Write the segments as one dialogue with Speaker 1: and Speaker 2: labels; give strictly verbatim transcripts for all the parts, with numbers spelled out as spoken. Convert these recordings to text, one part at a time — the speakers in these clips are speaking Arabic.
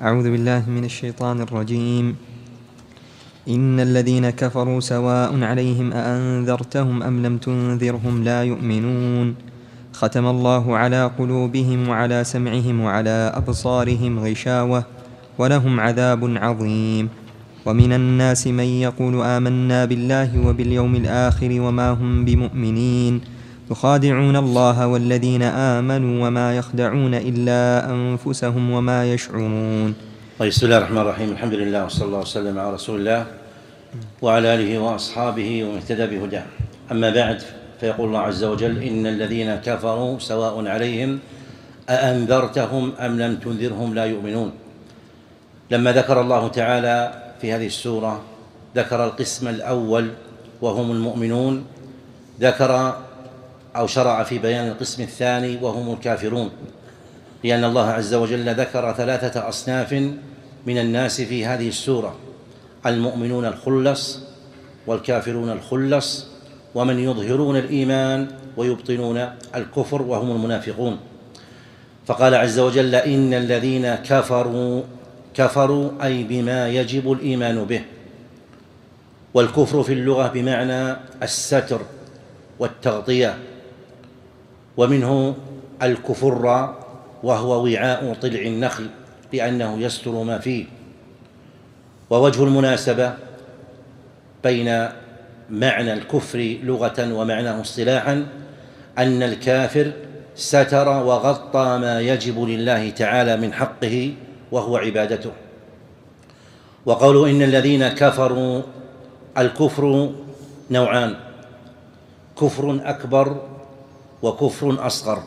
Speaker 1: أعوذ بالله من الشيطان الرجيم. إن الذين كفروا سواء عليهم أأنذرتهم أم لم تنذرهم لا يؤمنون. ختم الله على قلوبهم وعلى سمعهم وعلى أبصارهم غشاوة ولهم عذاب عظيم. ومن الناس من يقول آمنا بالله وباليوم الآخر وما هم بمؤمنين يخادعون الله والذين آمنوا وما يخدعون إلا أنفسهم وما يشعرون.
Speaker 2: بسم الله الرحمن الرحيم. الحمد لله وصلى الله وسلم على رسول الله وعلى آله وأصحابه ومن اهتدى بهداه. أما بعد، فيقول الله عز وجل: إن الذين كفروا سواء عليهم أأنذرتهم أم لم تنذرهم لا يؤمنون. لما ذكر الله تعالى في هذه السورة ذكر القسم الأول وهم المؤمنون، ذكر أو شرع في بيان القسم الثاني وهم الكافرون، لأن الله عز وجل ذكر ثلاثة أصناف من الناس في هذه السورة: المؤمنون الخلص، والكافرون الخلص، ومن يظهرون الإيمان ويبطنون الكفر وهم المنافقون. فقال عز وجل: إن الذين كفروا كفروا أي بما يجب الإيمان به. والكفر في اللغة بمعنى الستر والتغطية، ومنه الكفر وهو وعاء طلع النخل لأنه يستر ما فيه. ووجه المناسبة بين معنى الكفر لغة ومعناه اصطلاحا أن الكافر ستر وغطى ما يجب لله تعالى من حقه وهو عبادته. وقولوا إن الذين كفروا، الكفر نوعان: كفر أكبر وكفر أصغر.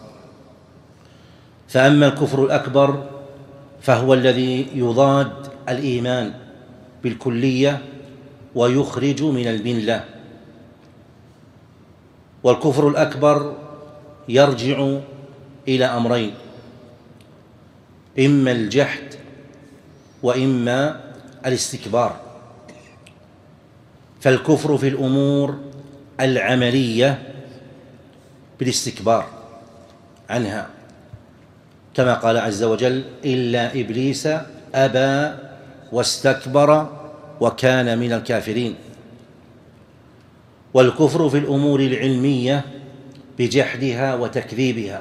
Speaker 2: فأما الكفر الأكبر فهو الذي يضاد الإيمان بالكلية ويخرج من الملة. والكفر الأكبر يرجع إلى أمرين: إما الجحد وإما الاستكبار. فالكفر في الأمور العملية بالاستكبار عنها، كما قال عز وجل: إلا إبليس أبى واستكبر وكان من الكافرين. والكفر في الأمور العلمية بجحدها وتكذيبها،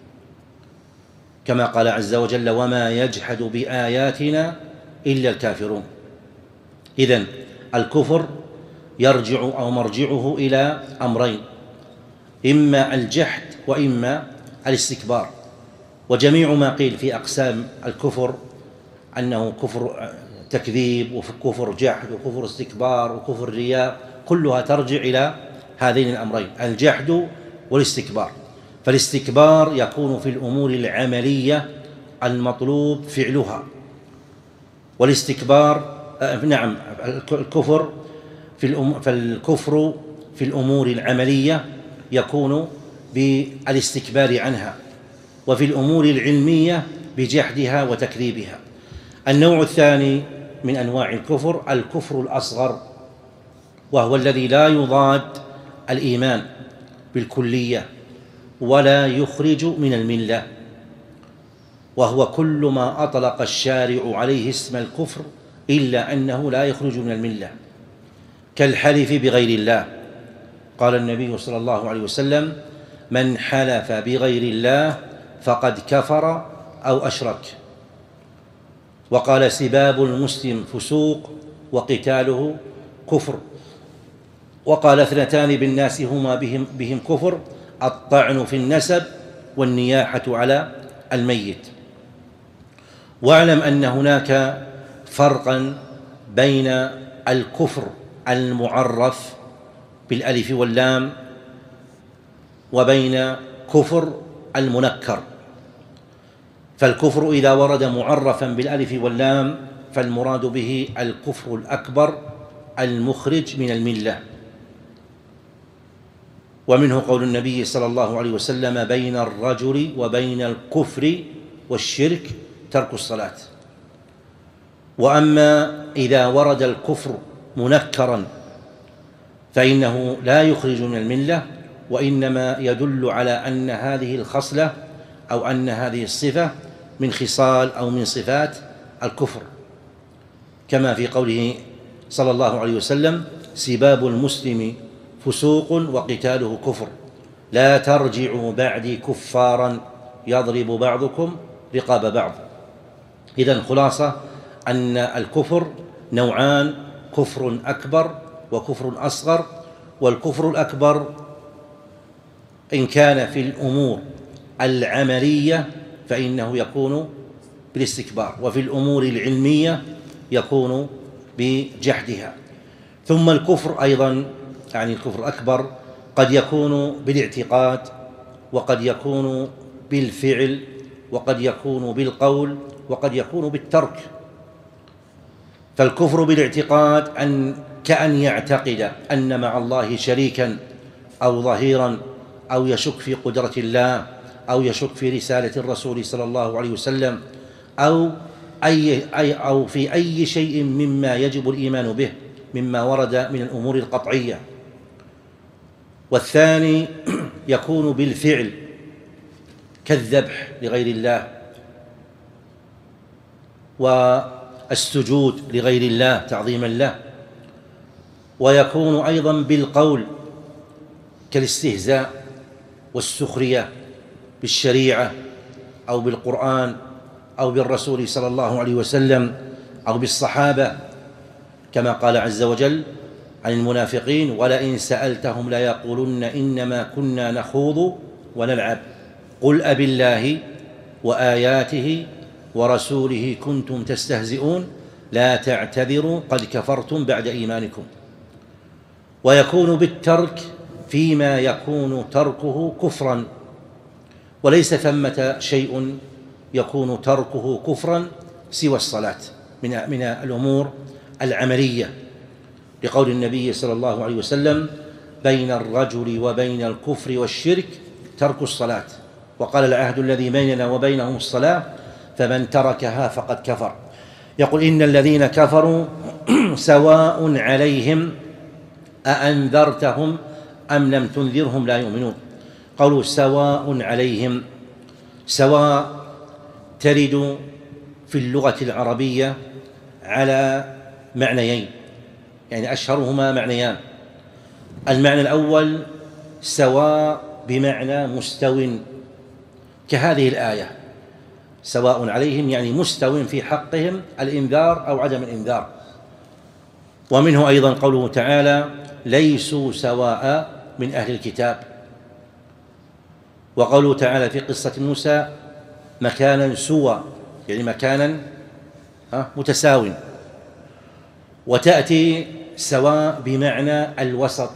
Speaker 2: كما قال عز وجل: وما يجحد بآياتنا إلا الكافرون. إذن الكفر يرجع أو مرجعه إلى أمرين: إما الجحد وإما الاستكبار. وجميع ما قيل في أقسام الكفر أنه كفر تكذيب وكفر جحد وكفر استكبار وكفر رياء، كلها ترجع إلى هذين الأمرين: الجحد والاستكبار. فالاستكبار يكون في الأمور العملية المطلوب فعلها، والاستكبار آه نعم الكفر في الأم... فالكفر في الأمور العملية يكون بالاستكبار عنها، وفي الأمور العلمية بجحدها وتكذيبها. النوع الثاني من أنواع الكفر الكفر الأصغر، وهو الذي لا يضاد الإيمان بالكلية ولا يخرج من الملة، وهو كل ما أطلق الشارع عليه اسم الكفر إلا أنه لا يخرج من الملة، كالحلف بغير الله. قال النبي صلى الله عليه وسلم: من حلف بغير الله فقد كفر أو أشرك. وقال: سباب المسلم فسوق وقتاله كفر. وقال: اثنتان بالناس هما بهم, بهم كفر: الطعن في النسب والنياحة على الميت. واعلم أن هناك فرقا بين الكفر المعرف بالألف واللام وبين كفر المنكر. فالكفر إذا ورد معرفا بالألف واللام فالمراد به الكفر الأكبر المخرج من الملة. ومنه قول النبي صلى الله عليه وسلم: بين الرجل وبين الكفر والشرك ترك الصلاة. وأما إذا ورد الكفر منكرا فإنه لا يخرج من الملة، وإنما يدل على أن هذه الخصلة أو أن هذه الصفة من خصال أو من صفات الكفر، كما في قوله صلى الله عليه وسلم: سباب المسلم فسوق وقتاله كفر، لا ترجعوا بعدي كفارا يضرب بعضكم رقاب بعض. إذن خلاصة أن الكفر نوعان: كفر أكبر وكفر أصغر. والكفر الأكبر إن كان في الأمور العملية فإنه يكون بالاستكبار، وفي الأمور العلمية يكون بجحدها. ثم الكفر أيضا، يعني الكفر الأكبر، قد يكون بالاعتقاد، وقد يكون بالفعل، وقد يكون بالقول، وقد يكون بالترك. فالكفر بالاعتقاد أن كأن يعتقد أن مع الله شريكا أو ظهيرا، أو يشك في قدرة الله، أو يشك في رسالة الرسول صلى الله عليه وسلم، أو أي أي أو في أي شيء مما يجب الإيمان به مما ورد من الأمور القطعية. والثاني يكون بالفعل كالذبح لغير الله، والسجود لغير الله تعظيما له. ويكون أيضا بالقول كالاستهزاء والسخرية بالشريعة أو بالقرآن أو بالرسول صلى الله عليه وسلم أو بالصحابة، كما قال عز وجل عن المنافقين: ولئن سألتهم ليقولن إنما كنا نخوض ونلعب قل أبالله وآياته ورسوله كنتم تستهزئون لا تعتذروا قد كفرتم بعد إيمانكم. ويكون بالترك فيما يكون تركه كفرا، وليس ثمة شيء يكون تركه كفرا سوى الصلاة من من الأمور العملية، لقول النبي صلى الله عليه وسلم: بين الرجل وبين الكفر والشرك ترك الصلاة، وقال: العهد الذي بيننا وبينهم الصلاة فمن تركها فقد كفر. يقول: إن الذين كفروا سواء عليهم أأنذرتهم أم لم تنذرهم لا يؤمنون. قالوا سواء عليهم، سواء ترد في اللغة العربية على معنيين، يعني أشهرهما معنيان. المعنى الأول سواء بمعنى مستو، كهذه الآية: سواء عليهم يعني مستو في حقهم الإنذار أو عدم الإنذار. ومنه أيضا قوله تعالى: ليسوا سواء من أهل الكتاب. وقوله تعالى في قصة موسى: مكانا سوى، يعني مكانا متساو. وتأتي سواء بمعنى الوسط،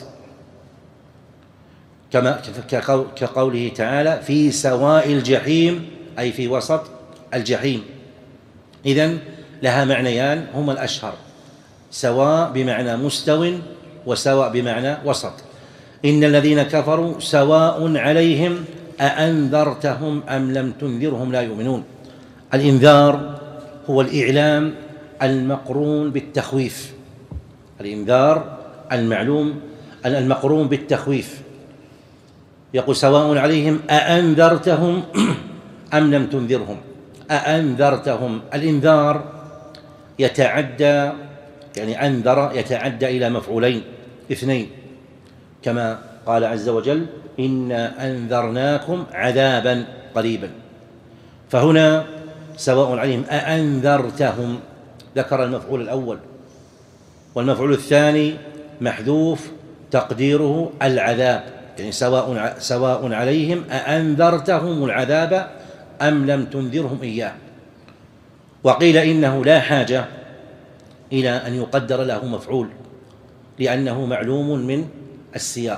Speaker 2: كما كقوله تعالى: في سواء الجحيم، أي في وسط الجحيم. إذن لها معنيان هما الأشهر: سواء بمعنى مستو، وسواء بمعنى وسط. إن الذين كفروا سواء عليهم أأنذرتهم أم لم تنذرهم لا يؤمنون. الإنذار هو الإعلام المقرون بالتخويف، الإنذار المعلوم المقرون بالتخويف. يقول: سواء عليهم أأنذرتهم أم لم تنذرهم. أأنذرتهم، الإنذار يتعدى، يعني أنذر يتعدى إلى مفعولين اثنين، كما قال عز وجل: إنا أنذرناكم عذابا قريبا. فهنا سواء عليهم أأنذرتهم ذكر المفعول الأول، والمفعول الثاني محذوف تقديره العذاب، يعني سواء سواء عليهم أأنذرتهم العذاب أم لم تنذرهم إياه. وقيل إنه لا حاجة إلى أن يقدر له مفعول، لأنه معلوم من السياق.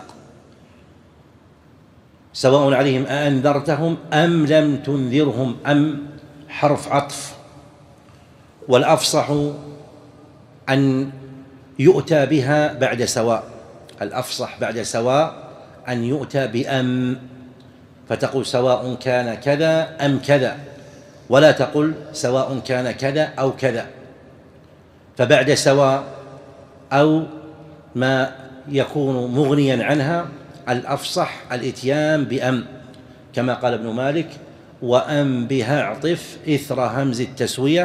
Speaker 2: سواء عليهم أأنذرتهم أم لم تنذرهم، أم حرف عطف، والأفصح أن يؤتى بها بعد سواء، الأفصح بعد سواء أن يؤتى بأم، فتقول سواء كان كذا أم كذا، ولا تقل سواء كان كذا أو كذا. فبعد سواء أو ما يكون مغنيا عنها الأفصح الإتيان بأم، كما قال ابن مالك: وأم بها اعطف إثر همز التسوية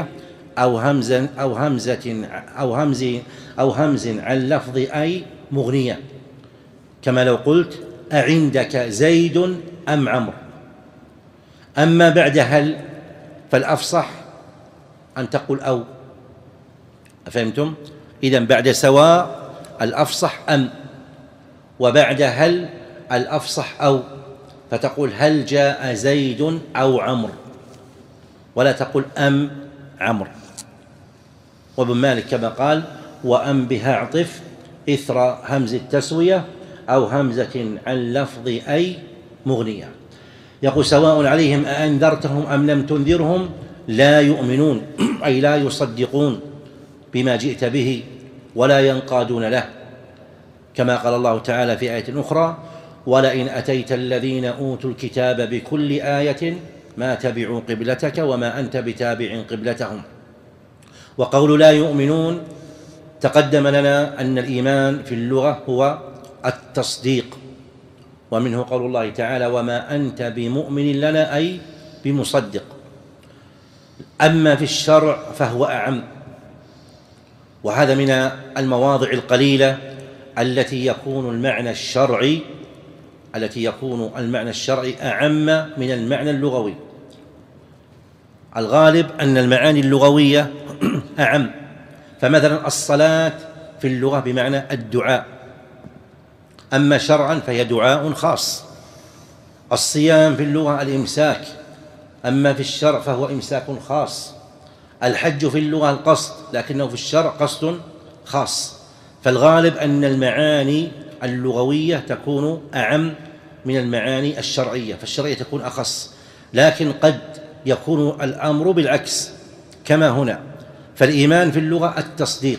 Speaker 2: أو همزة أو همزة أو همز أو همز عن لفظ أي مغنية، كما لو قلت أعندك زيد أم عمرو. أما بعد هل فالأفصح أن تقول أو. أفهمتم؟ إذن بعد سواء الأفصح أم، وبعد هل الأفصح أو، فتقول هل جاء زيد أو عمرو، ولا تقول أم عمرو. وابن مالك كما قال وأم بها اعطف إثر همز التسوية أو همزة عن لفظ أي مغنية. يقول سواء عليهم أأنذرتهم أم لم تنذرهم لا يؤمنون، أي لا يصدقون بما جئت به ولا ينقادون له، كما قال الله تعالى في آية أخرى ولئن أتيت الذين أوتوا الكتاب بكل آية ما تبعوا قبلتك وما أنت بتابع قبلتهم. وقول لا يؤمنون تقدم لنا أن الإيمان في اللغة هو التصديق، ومنه قول الله تعالى وما أنت بمؤمن لنا أي بمصدق. أما في الشرع فهو أعم، وهذا من المواضع القليلة التي يكون المعنى الشرعي التي يكون المعنى الشرعي أعم من المعنى اللغوي. الغالب أن المعاني اللغوية أعم، فمثلا الصلاة في اللغة بمعنى الدعاء، أما شرعا فهي دعاء خاص. الصيام في اللغة الإمساك، أما في الشرع فهو إمساك خاص. الحج في اللغة القصد، لكنه في الشرع قصد خاص. فالغالب أن المعاني اللغوية تكون أعم من المعاني الشرعية، فالشرعية تكون أخص، لكن قد يكون الأمر بالعكس كما هنا. فالإيمان في اللغة التصديق،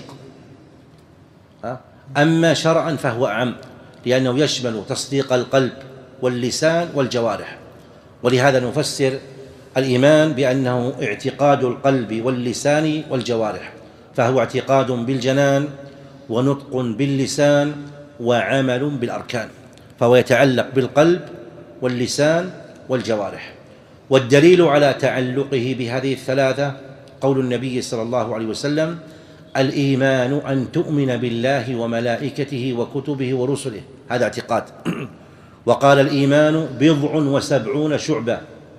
Speaker 2: أما شرعا فهو أعم لأنه يشمل تصديق القلب واللسان والجوارح. ولهذا نفسر الإيمان بأنه اعتقاد القلب واللسان والجوارح، فهو اعتقاد بالجنان ونطق باللسان وعمل بالأركان، فهو يتعلق بالقلب واللسان والجوارح. والدليل على تعلقه بهذه الثلاثة قول النبي صلى الله عليه وسلم الإيمان أن تؤمن بالله وملائكته وكتبه ورسله، هذا اعتقاد. وقال الإيمان بضع وسبعون شعبة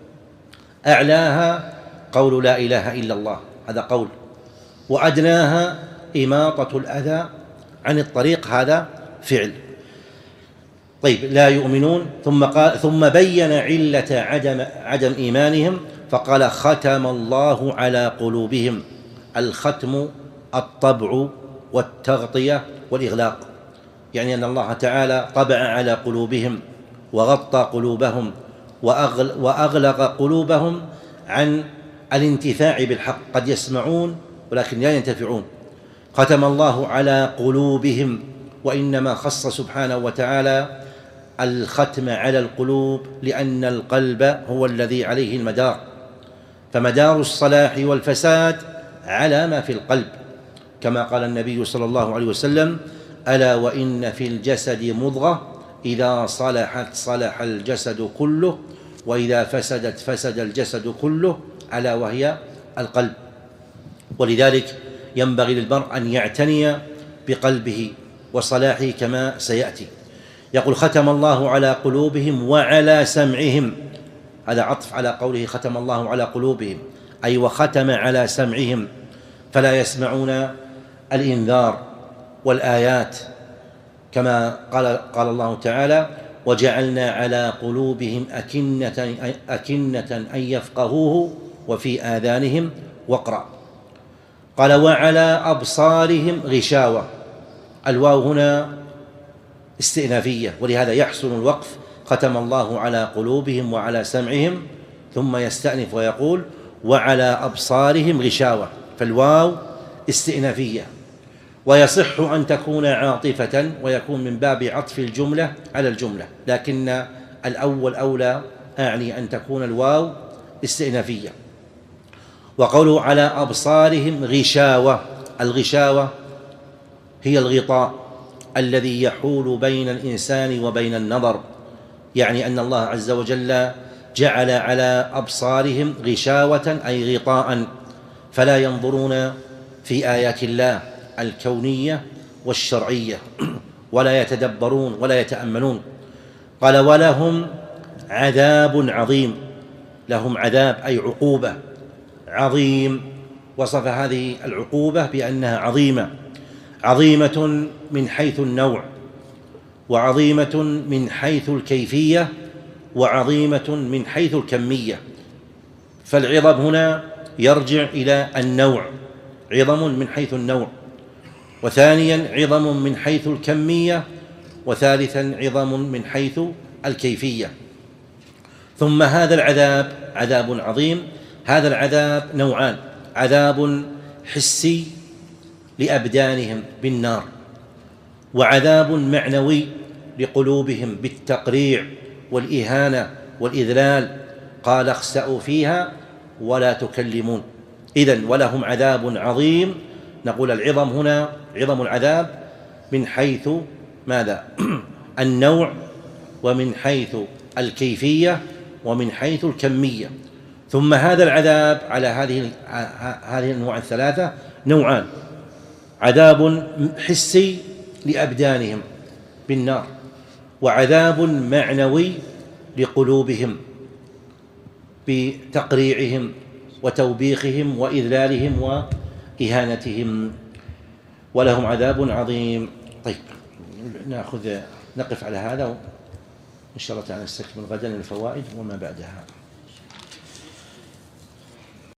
Speaker 2: أعلاها قول لا إله إلا الله، هذا قول، وأدناها إماطة الأذى عن الطريق، هذا فعل. طيب لا يؤمنون، ثم قال ثم بين علة عدم عدم إيمانهم فقال ختم الله على قلوبهم. الختم الطبع والتغطية والإغلاق، يعني أن الله تعالى طبع على قلوبهم وغطى قلوبهم وأغلق قلوبهم عن الانتفاع بالحق. قد يسمعون ولكن لا ينتفعون. ختم الله على قلوبهم، وإنما خص سبحانه وتعالى الختم على القلوب لأن القلب هو الذي عليه المدار، فمدار الصلاح والفساد على ما في القلب، كما قال النبي صلى الله عليه وسلم ألا وإن في الجسد مضغة إذا صلحت صلح الجسد كله وإذا فسدت فسد الجسد كله، ألا وهي القلب. ولذلك ينبغي للمرء أن يعتني بقلبه وصلاحه كما سيأتي. يقول ختم الله على قلوبهم وعلى سمعهم، هذا عطف على قوله ختم الله على قلوبهم، أي وختم على سمعهم، فلا يسمعون الإنذار والآيات، كما قال قال الله تعالى وجعلنا على قلوبهم أكنة أكنة أن يفقهوه وفي آذانهم وقرا. قال وعلى أبصارهم غشاوة، الواو هنا استئنافية، ولهذا يحسن الوقف ختم الله على قلوبهم وعلى سمعهم، ثم يستأنف ويقول وعلى أبصارهم غشاوة، فالواو استئنافية. ويصح أن تكون عاطفة ويكون من باب عطف الجملة على الجملة، لكن الأول أولى، أعني أن تكون الواو استئنافية. وقوله على أبصارهم غشاوة، الغشاوة هي الغطاء الذي يحول بين الإنسان وبين النظر، يعني أن الله عز وجل جعل على أبصارهم غشاوة أي غطاء، فلا ينظرون في آيات الله الكونية والشرعية ولا يتدبرون ولا يتأملون. قال ولهم عذاب عظيم، لهم عذاب أي عقوبة عظيم، وصف هذه العقوبة بأنها عظيمة، عظيمة من حيث النوع، وعظيمة من حيث الكيفية، وعظيمة من حيث الكمية. فالعظم هنا يرجع إلى النوع، عظم من حيث النوع، وثانيا عظم من حيث الكمية، وثالثا عظم من حيث الكيفية. ثم هذا العذاب عذاب عظيم. هذا العذاب نوعان: عذاب حسي لأبدانهم بالنار، وعذاب معنوي لقلوبهم بالتقريع والإهانة والإذلال. قال اخسأوا فيها ولا تكلمون. إذن ولهم عذاب عظيم. نقول العظم هنا عظم العذاب من حيث ماذا؟ النوع، ومن حيث الكيفية، ومن حيث الكمية. ثم هذا العذاب على هذه هذه الأنواع الثلاثة نوعان: عذاب حسي لأبدانهم بالنار، وعذاب معنوي لقلوبهم بتقريعهم وتوبيخهم وإذلالهم وإهانتهم. ولهم عذاب عظيم. طيب، نأخذ نقف على هذا، وإن شاء الله تعالى نستكمل غدا الفوائد وما بعدها.